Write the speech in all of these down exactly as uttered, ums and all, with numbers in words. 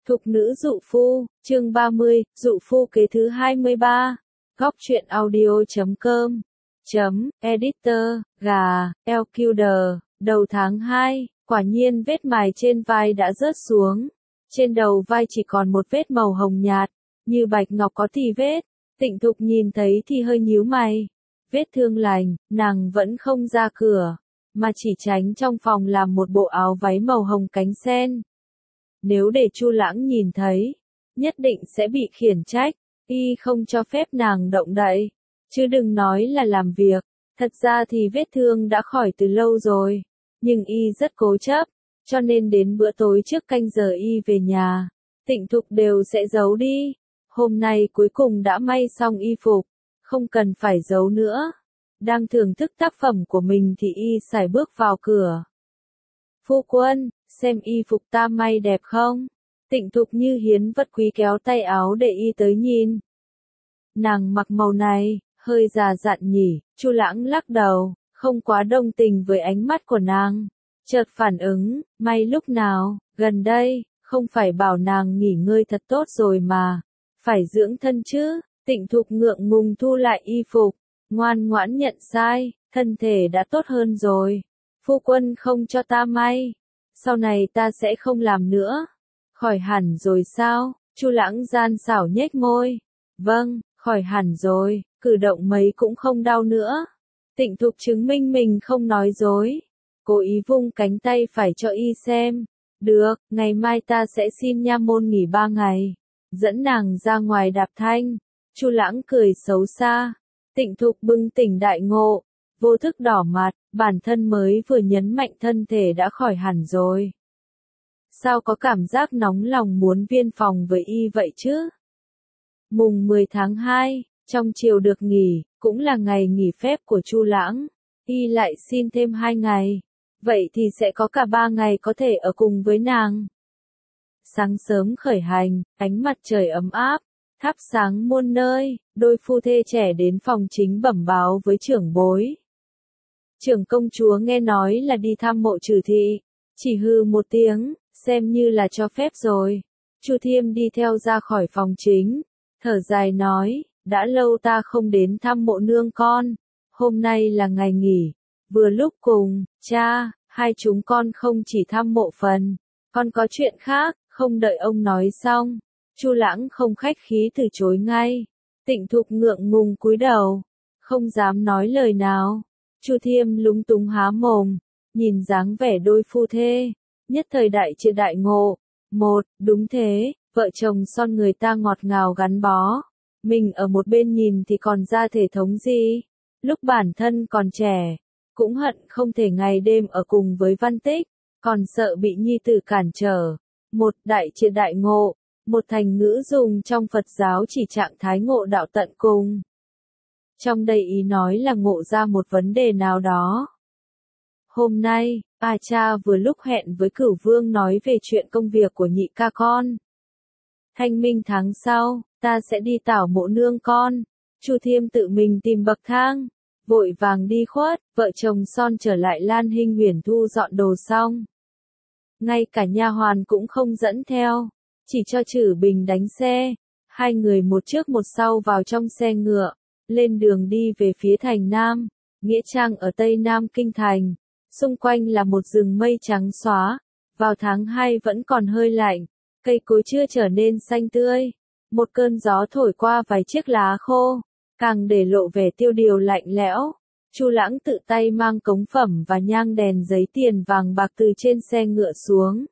Thục nữ dụ phu, chương ba mươi, dụ phu kế thứ hai mươi ba. Góc truyện audio chấm com chấm editor, gà, Elquidor, đầu tháng hai, quả nhiên vết mài trên vai đã rớt xuống. Trên đầu vai chỉ còn một vết màu hồng nhạt, như bạch ngọc có tì vết. Tịnh Thục nhìn thấy thì hơi nhíu mày. Vết thương lành, nàng vẫn không ra cửa, mà chỉ tránh trong phòng làm một bộ áo váy màu hồng cánh sen. Nếu để Chu Lãng nhìn thấy, nhất định sẽ bị khiển trách, y không cho phép nàng động đậy, chứ đừng nói là làm việc. Thật ra thì vết thương đã khỏi từ lâu rồi, nhưng y rất cố chấp, cho nên đến bữa tối trước canh giờ y về nhà, Tịnh Thục đều sẽ giấu đi. Hôm nay cuối cùng đã may xong y phục, không cần phải giấu nữa. Đang thưởng thức tác phẩm của mình thì y sải bước vào cửa. Phu quân, xem y phục ta may đẹp không? Tịnh Thục như hiến vật quý kéo tay áo để y tới nhìn. Nàng mặc màu này, hơi già dặn nhỉ. Chu Lãng lắc đầu, không quá đồng tình với ánh mắt của nàng. Chợt phản ứng, may lúc nào, gần đây, không phải bảo nàng nghỉ ngơi thật tốt rồi mà, phải dưỡng thân chứ. Tịnh Thục ngượng ngùng thu lại y phục, ngoan ngoãn nhận sai, thân thể đã tốt hơn rồi. Phu quân không cho ta may, sau này ta sẽ không làm nữa. Khỏi hẳn rồi sao? Chu Lãng gian xảo nhếch môi. Vâng, khỏi hẳn rồi, cử động mấy cũng không đau nữa. Tịnh Thục chứng minh mình không nói dối, cố ý vung cánh tay phải cho y xem. Được, ngày mai ta sẽ xin nha môn nghỉ ba ngày, dẫn nàng ra ngoài đạp thanh. Chu Lãng cười xấu xa. Tịnh Thục bừng tỉnh đại ngộ, vô thức đỏ mặt, bản thân mới vừa nhấn mạnh thân thể đã khỏi hẳn rồi. Sao có cảm giác nóng lòng muốn viên phòng với y vậy chứ? Mùng mười tháng hai, trong chiều được nghỉ, cũng là ngày nghỉ phép của Chu Lãng, y lại xin thêm hai ngày, vậy thì sẽ có cả ba ngày có thể ở cùng với nàng. Sáng sớm khởi hành, ánh mặt trời ấm áp, thắp sáng muôn nơi, đôi phu thê trẻ đến phòng chính bẩm báo với trưởng bối. Trưởng công chúa nghe nói là đi thăm mộ Trừ thị, chỉ hừ một tiếng, xem như là cho phép rồi. Chu Thiêm đi theo ra khỏi phòng chính, thở dài nói, đã lâu ta không đến thăm mộ nương con, hôm nay là ngày nghỉ, vừa lúc cùng, cha, hai chúng con không chỉ thăm mộ phần, còn có chuyện khác. Không đợi ông nói xong, Chu Lãng không khách khí từ chối ngay. Tịnh Thục ngượng ngùng cúi đầu, không dám nói lời nào. Chu Thiêm lúng túng há mồm, nhìn dáng vẻ đôi phu thê, nhất thời đại triệt đại ngộ. Một, đúng thế, vợ chồng son người ta ngọt ngào gắn bó, mình ở một bên nhìn thì còn ra thể thống gì. Lúc bản thân còn trẻ, cũng hận không thể ngày đêm ở cùng với Văn Tích, còn sợ bị nhi tử cản trở. Một, đại triệt đại ngộ, một thành ngữ dùng trong Phật giáo chỉ trạng thái ngộ đạo tận cùng. Trong đây ý nói là ngộ ra một vấn đề nào đó. Hôm nay, A Cha vừa lúc hẹn với Cửu Vương nói về chuyện công việc của nhị ca con. Thanh minh tháng sau, ta sẽ đi tảo mộ nương con. Chu Thiêm tự mình tìm bậc thang, vội vàng đi khuất, vợ chồng son trở lại Lan Hinh Huyền thu dọn đồ xong. Ngay cả nha hoàn cũng không dẫn theo, chỉ cho Trử Bình đánh xe. Hai người một trước một sau vào trong xe ngựa, lên đường đi về phía thành Nam, nghĩa trang ở Tây Nam Kinh Thành. Xung quanh là một rừng mây trắng xóa, vào tháng hai vẫn còn hơi lạnh, cây cối chưa trở nên xanh tươi. Một cơn gió thổi qua vài chiếc lá khô, càng để lộ vẻ tiêu điều lạnh lẽo. Chu Lãng tự tay mang cống phẩm và nhang đèn giấy tiền vàng bạc từ trên xe ngựa xuống.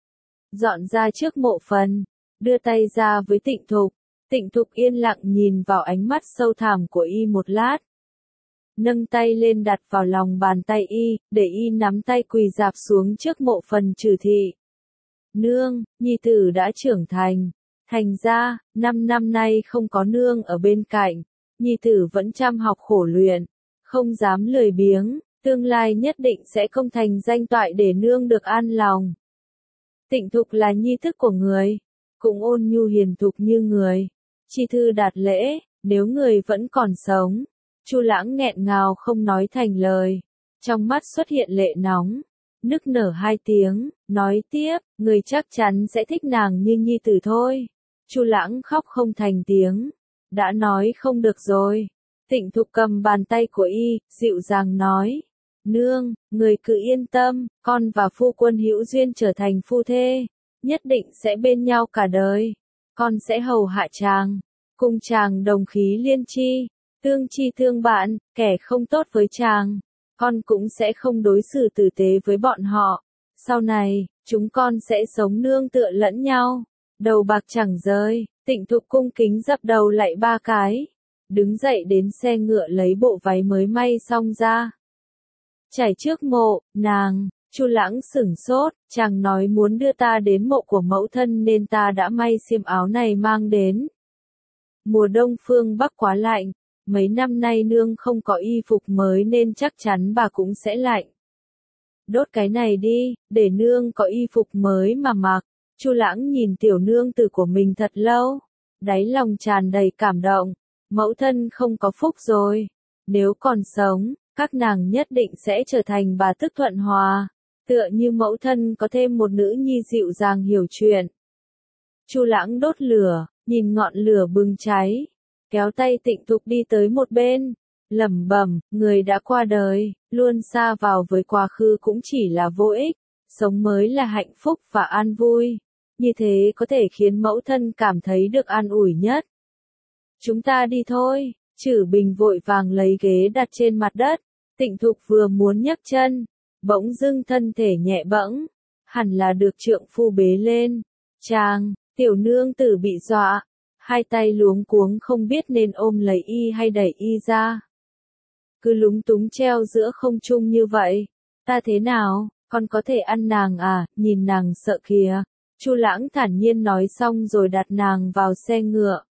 Dọn ra trước mộ phần, đưa tay ra với Tịnh Thục. Tịnh Thục yên lặng nhìn vào ánh mắt sâu thẳm của y một lát. Nâng tay lên đặt vào lòng bàn tay y, để y nắm tay quỳ rạp xuống trước mộ phần Trừ thị. Nương, nhi tử đã trưởng thành. Thành ra, năm năm nay không có nương ở bên cạnh, nhi tử vẫn chăm học khổ luyện, không dám lười biếng, tương lai nhất định sẽ công thành danh toại để nương được an lòng. Tịnh Thục là nhi thức của người, cũng ôn nhu hiền thục như người. Chi thư đạt lễ, nếu người vẫn còn sống. Chu Lãng nghẹn ngào không nói thành lời, trong mắt xuất hiện lệ nóng. nức nở hai tiếng, nói tiếp, người chắc chắn sẽ thích nàng như nhi tử thôi. Chu Lãng khóc không thành tiếng, đã nói không được rồi. Tịnh Thục cầm bàn tay của y, dịu dàng nói, nương, người cứ yên tâm, con và phu quân hữu duyên trở thành phu thê, nhất định sẽ bên nhau cả đời. Con sẽ hầu hạ chàng, cùng chàng đồng khí liên chi, tương chi thương bạn, kẻ không tốt với chàng, con cũng sẽ không đối xử tử tế với bọn họ. Sau này, chúng con sẽ sống nương tựa lẫn nhau, đầu bạc chẳng rơi. Tịnh Thục cung kính dập đầu lạy ba cái, đứng dậy đến xe ngựa lấy bộ váy mới may xong ra. Trải trước mộ, nàng, Chu Lãng sửng sốt, chàng nói muốn đưa ta đến mộ của mẫu thân nên ta đã may xiêm áo này mang đến. Mùa đông phương Bắc quá lạnh, mấy năm nay nương không có y phục mới nên chắc chắn bà cũng sẽ lạnh. Đốt cái này đi, để nương có y phục mới mà mặc. Chu Lãng nhìn tiểu nương tử của mình thật lâu, đáy lòng tràn đầy cảm động. Mẫu thân không có phúc rồi, nếu còn sống, các nàng nhất định sẽ trở thành bà tức thuận hòa, tựa như mẫu thân có thêm một nữ nhi dịu dàng hiểu chuyện. Chu Lãng đốt lửa, nhìn ngọn lửa bừng cháy, kéo tay Tịnh Thục đi tới một bên, lẩm bẩm, người đã qua đời, luôn sa vào với quá khứ cũng chỉ là vô ích, sống mới là hạnh phúc và an vui, như thế có thể khiến mẫu thân cảm thấy được an ủi nhất. Chúng ta đi thôi. Trử Bình vội vàng lấy ghế đặt trên mặt đất, Tịnh Thục vừa muốn nhấc chân, bỗng dưng thân thể nhẹ bẫng, hẳn là được trượng phu bế lên. Chàng, tiểu nương tử bị dọa, hai tay luống cuống không biết nên ôm lấy y hay đẩy y ra. Cứ lúng túng treo giữa không trung như vậy, ta thế nào, con có thể ăn nàng à, nhìn nàng sợ kìa. Chu Lãng thản nhiên nói xong rồi đặt nàng vào xe ngựa.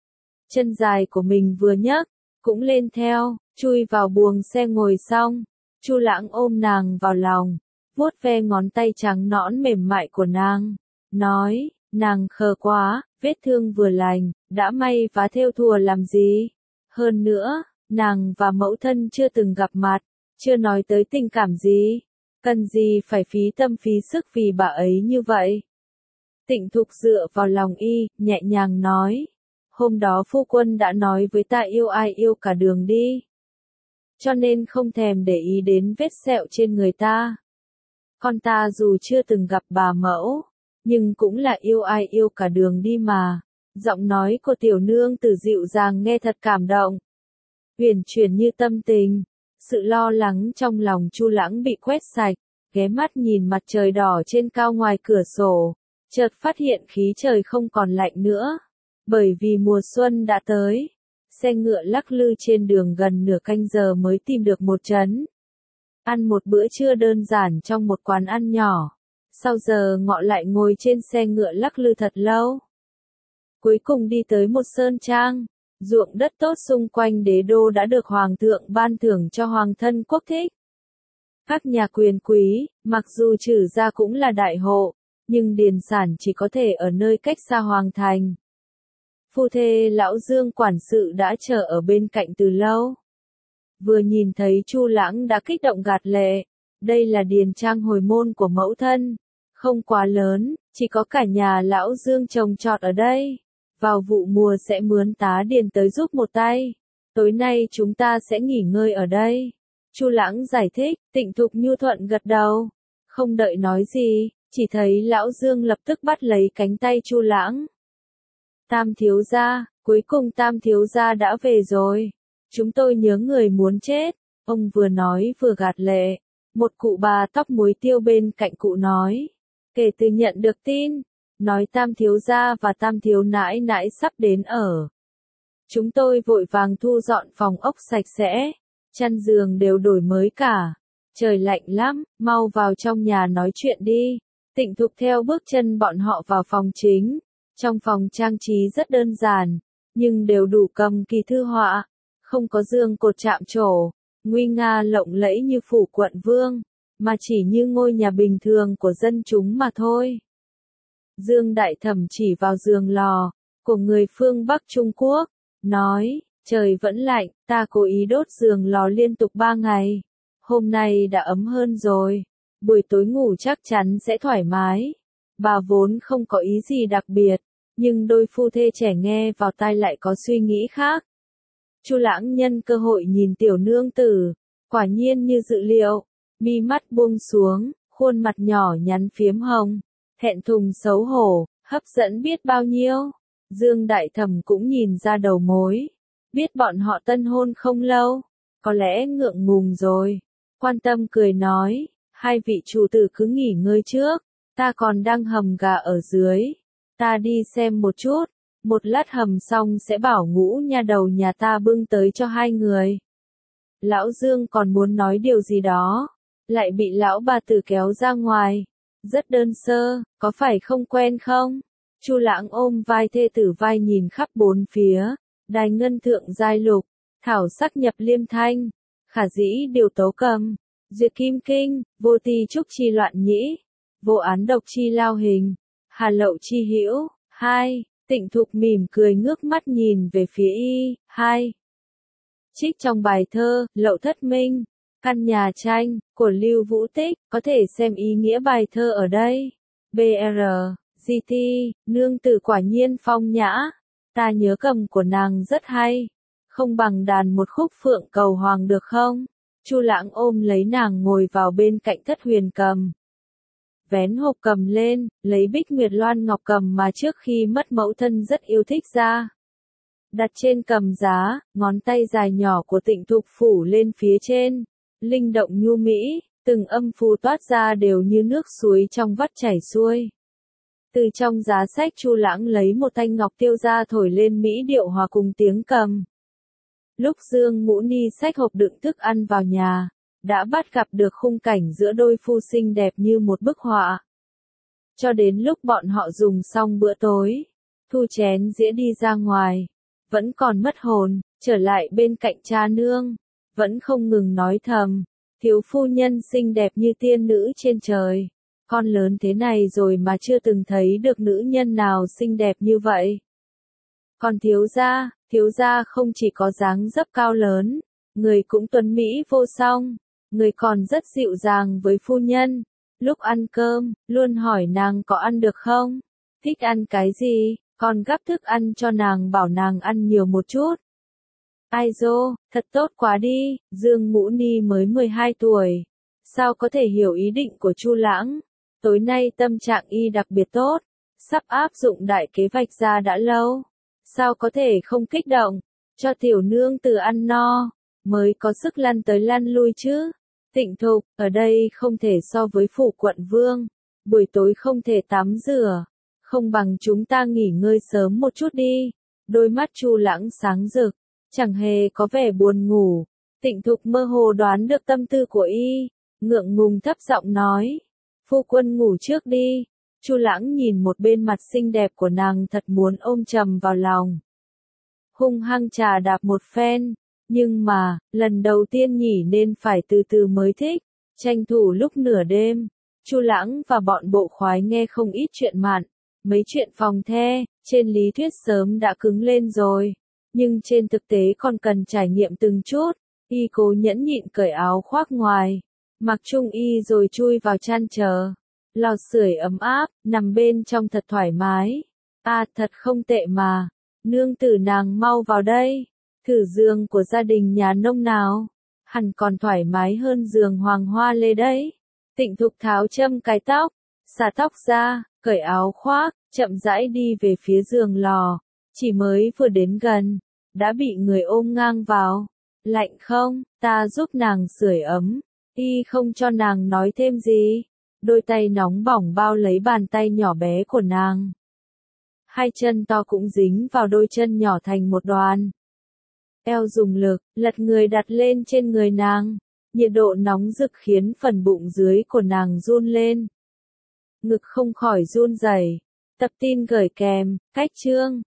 Chân dài của mình vừa nhấc, cũng lên theo, chui vào buồng xe ngồi xong. Chu Lãng ôm nàng vào lòng, vuốt ve ngón tay trắng nõn mềm mại của nàng, nói, nàng khờ quá, vết thương vừa lành, đã may vá thêu thùa làm gì. Hơn nữa, nàng và mẫu thân chưa từng gặp mặt, chưa nói tới tình cảm gì, cần gì phải phí tâm phí sức vì bà ấy như vậy. Tịnh Thục dựa vào lòng y, nhẹ nhàng nói, hôm đó phu quân đã nói với ta yêu ai yêu cả đường đi. Cho nên không thèm để ý đến vết sẹo trên người ta. Con ta dù chưa từng gặp bà mẫu, nhưng cũng là yêu ai yêu cả đường đi mà. Giọng nói của tiểu nương tử dịu dàng nghe thật cảm động, uyển chuyển như tâm tình. Sự lo lắng trong lòng Chu Lãng bị quét sạch, ghé mắt nhìn mặt trời đỏ trên cao ngoài cửa sổ, chợt phát hiện khí trời không còn lạnh nữa, bởi vì mùa xuân đã tới. Xe ngựa lắc lư trên đường gần nửa canh giờ mới tìm được một trấn. Ăn một bữa trưa đơn giản trong một quán ăn nhỏ, sau giờ ngọ lại ngồi trên xe ngựa lắc lư thật lâu. Cuối cùng đi tới một sơn trang, ruộng đất tốt xung quanh đế đô đã được hoàng thượng ban thưởng cho hoàng thân quốc thích. Các nhà quyền quý, mặc dù Trử gia cũng là đại hộ, nhưng điền sản chỉ có thể ở nơi cách xa hoàng thành. Phu thê lão Dương quản sự đã chờ ở bên cạnh từ lâu. Vừa nhìn thấy Chu Lãng đã kích động gạt lệ. Đây là điền trang hồi môn của mẫu thân, không quá lớn, chỉ có cả nhà lão Dương trồng trọt ở đây. Vào vụ mùa sẽ mướn tá điền tới giúp một tay. Tối nay chúng ta sẽ nghỉ ngơi ở đây. Chu Lãng giải thích. Tịnh Thục nhu thuận gật đầu, không đợi nói gì, chỉ thấy lão Dương lập tức bắt lấy cánh tay Chu Lãng. Tam thiếu gia, cuối cùng Tam thiếu gia đã về rồi. Chúng tôi nhớ người muốn chết. Ông vừa nói vừa gạt lệ. Một cụ bà tóc muối tiêu bên cạnh cụ nói. Kể từ nhận được tin, nói Tam thiếu gia và Tam thiếu nãi nãi sắp đến ở. Chúng tôi vội vàng thu dọn phòng ốc sạch sẽ, chăn giường đều đổi mới cả. Trời lạnh lắm, mau vào trong nhà nói chuyện đi. Tịnh Thục theo bước chân bọn họ vào phòng chính. Trong phòng trang trí rất đơn giản, nhưng đều đủ cầm kỳ thư họa, không có giường cột chạm trổ, nguy nga lộng lẫy như phủ quận vương, mà chỉ như ngôi nhà bình thường của dân chúng mà thôi. Dương Đại Thẩm chỉ vào giường lò của người phương Bắc Trung Quốc, nói, trời vẫn lạnh, ta cố ý đốt giường lò liên tục ba ngày, hôm nay đã ấm hơn rồi. buổi tối ngủ chắc chắn sẽ thoải mái. Bà vốn không có ý gì đặc biệt, nhưng đôi phu thê trẻ nghe vào tai lại có suy nghĩ khác. Chu Lãng nhân cơ hội nhìn tiểu nương tử, quả nhiên như dự liệu, mi mắt buông xuống, khuôn mặt nhỏ nhắn phiếm hồng, thẹn thùng xấu hổ, hấp dẫn biết bao nhiêu. Dương Đại Thẩm cũng nhìn ra đầu mối, biết bọn họ tân hôn không lâu, có lẽ ngượng ngùng rồi, quan tâm cười nói, hai vị chủ tử cứ nghỉ ngơi trước, ta còn đang hầm gà ở dưới, ta đi xem một chút, một lát hầm xong sẽ bảo Ngũ nha đầu nhà ta bưng tới cho hai người. Lão Dương còn muốn nói điều gì đó, lại bị lão bà tử kéo ra ngoài, rất đơn sơ, có phải không quen không? Chu Lãng ôm vai thê tử vai nhìn khắp bốn phía, đài ngân thượng giai lục, thảo sắc nhập liêm thanh, khả dĩ điều tấu cầm, duyệt kim kinh, vô ti trúc chi loạn nhĩ, vô án độc chi lao hình, hà lậu chi hữu. Hai, Tịnh Thục mỉm cười ngước mắt nhìn về phía y. Hai, trích trong bài thơ, Lậu Thất Minh, căn nhà tranh, của Lưu Vũ Tích, có thể xem ý nghĩa bài thơ ở đây. bê rờ, giê tê, nương tử quả nhiên phong nhã, ta nhớ cầm của nàng rất hay, không bằng đàn một khúc Phượng Cầu Hoàng được không? Chu Lãng ôm lấy nàng ngồi vào bên cạnh Thất Huyền cầm. Vén hộp cầm lên, lấy Bích Nguyệt Loan ngọc cầm mà trước khi mất mẫu thân rất yêu thích ra. Đặt trên cầm giá, ngón tay dài nhỏ của Tịnh Thục phủ lên phía trên, linh động nhu mỹ, từng âm phù toát ra đều như nước suối trong vắt chảy xuôi. Từ trong giá sách Chu Lãng lấy một thanh ngọc tiêu ra thổi lên mỹ điệu hòa cùng tiếng cầm. Lúc Dương Ngũ Ni xách hộp đựng thức ăn vào nhà, đã bắt gặp được khung cảnh giữa đôi phu xinh đẹp như một bức họa. Cho đến lúc bọn họ dùng xong bữa tối, thu chén dĩa đi ra ngoài, vẫn còn mất hồn, trở lại bên cạnh cha nương, vẫn không ngừng nói thầm, thiếu phu nhân xinh đẹp như tiên nữ trên trời, con lớn thế này rồi mà chưa từng thấy được nữ nhân nào xinh đẹp như vậy. Còn thiếu gia, thiếu gia không chỉ có dáng dấp cao lớn, người cũng tuấn mỹ vô song, người còn rất dịu dàng với phu nhân, lúc ăn cơm, luôn hỏi nàng có ăn được không, thích ăn cái gì, còn gắp thức ăn cho nàng bảo nàng ăn nhiều một chút. Ai dô, thật tốt quá đi, Dương Ngũ Ni mới mười hai tuổi, sao có thể hiểu ý định của Chu Lãng, tối nay tâm trạng y đặc biệt tốt, sắp áp dụng đại kế vạch ra đã lâu, sao có thể không kích động, cho tiểu nương tử ăn no, mới có sức lăn tới lăn lui chứ. Tịnh Thục, ở đây không thể so với phủ quận vương, buổi tối không thể tắm rửa, không bằng chúng ta nghỉ ngơi sớm một chút đi. Đôi mắt Chu Lãng sáng rực, chẳng hề có vẻ buồn ngủ. Tịnh Thục mơ hồ đoán được tâm tư của y, ngượng ngùng thấp giọng nói, phu quân ngủ trước đi. Chu Lãng nhìn một bên mặt xinh đẹp của nàng thật muốn ôm chầm vào lòng. Hung hăng trà đạp một phen, nhưng mà, lần đầu tiên nhỉ nên phải từ từ mới thích, tranh thủ lúc nửa đêm. Chu Lãng và bọn bộ khoái nghe không ít chuyện mạn, mấy chuyện phòng the, trên lý thuyết sớm đã cứng lên rồi, nhưng trên thực tế còn cần trải nghiệm từng chút. Y cố nhẫn nhịn cởi áo khoác ngoài, mặc trung y rồi chui vào chăn chờ. Lò sưởi ấm áp, nằm bên trong thật thoải mái. À thật không tệ mà, nương tử nàng mau vào đây, thử giường của gia đình nhà nông nào, hẳn còn thoải mái hơn giường Hoàng Hoa Lê đấy. Tịnh Thục tháo châm cái tóc, xả tóc ra, cởi áo khoác, chậm rãi đi về phía giường lò, chỉ mới vừa đến gần, đã bị người ôm ngang vào. Lạnh không, ta giúp nàng sưởi ấm. Y không cho nàng nói thêm gì, đôi tay nóng bỏng bao lấy bàn tay nhỏ bé của nàng. Hai chân to cũng dính vào đôi chân nhỏ thành một đoàn. Eo dùng lực, lật người đặt lên trên người nàng, nhiệt độ nóng rực khiến phần bụng dưới của nàng run lên. Ngực không khỏi run rẩy. Tập tin gửi kèm, cách chương.